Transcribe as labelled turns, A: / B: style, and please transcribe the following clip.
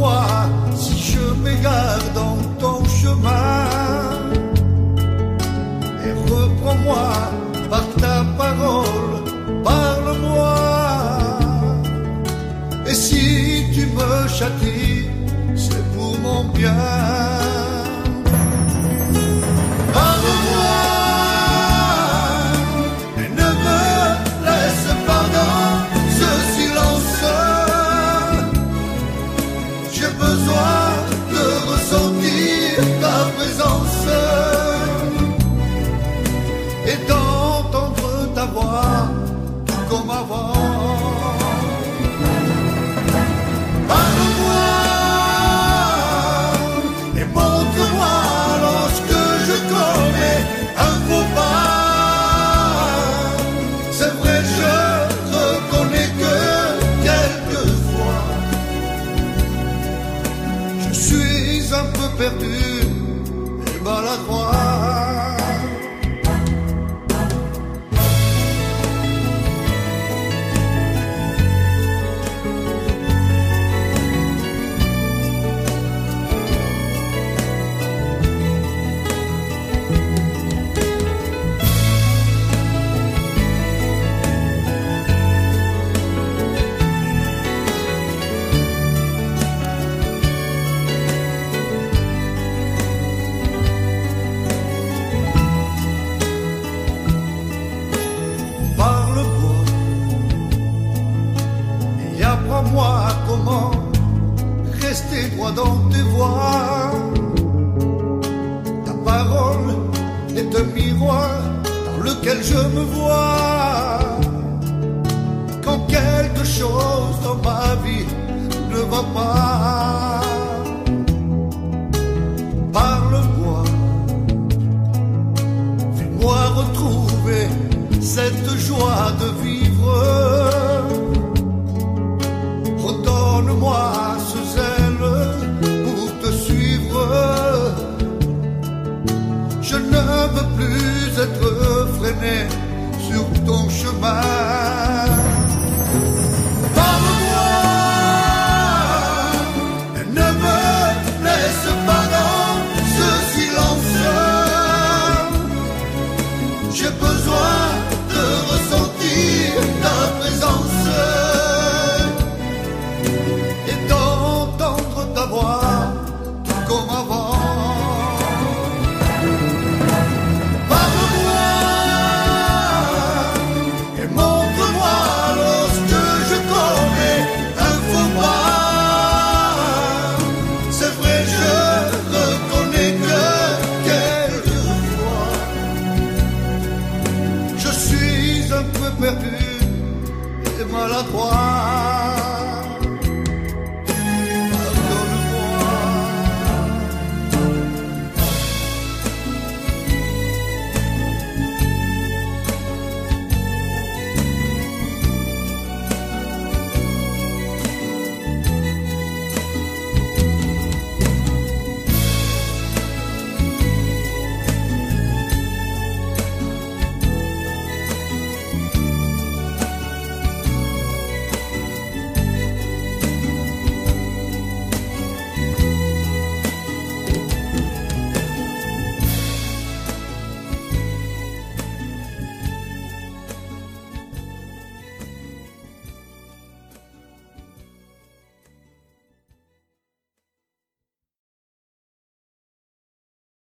A: Pardonne-moi si je m'égare dans ton chemin et reprends-moi par ta parole, parle-moi. Et si tu me châties, c'est pour mon bien. Parle-moi et ne me laisse pas dans ce silence. J'ai besoin de ressentir ta présence et d'entendre ta voix comme avant. Parle-moi et montre-moi lorsque je commets un faux pas. C'est vrai, je reconnais que quelquefois je suis un peu perdu et maladroit. Apprends-moi comment rester droit dans tes voies. Ta parole est un miroir dans lequel je me vois. Quand quelque chose dans ma vie ne va pas,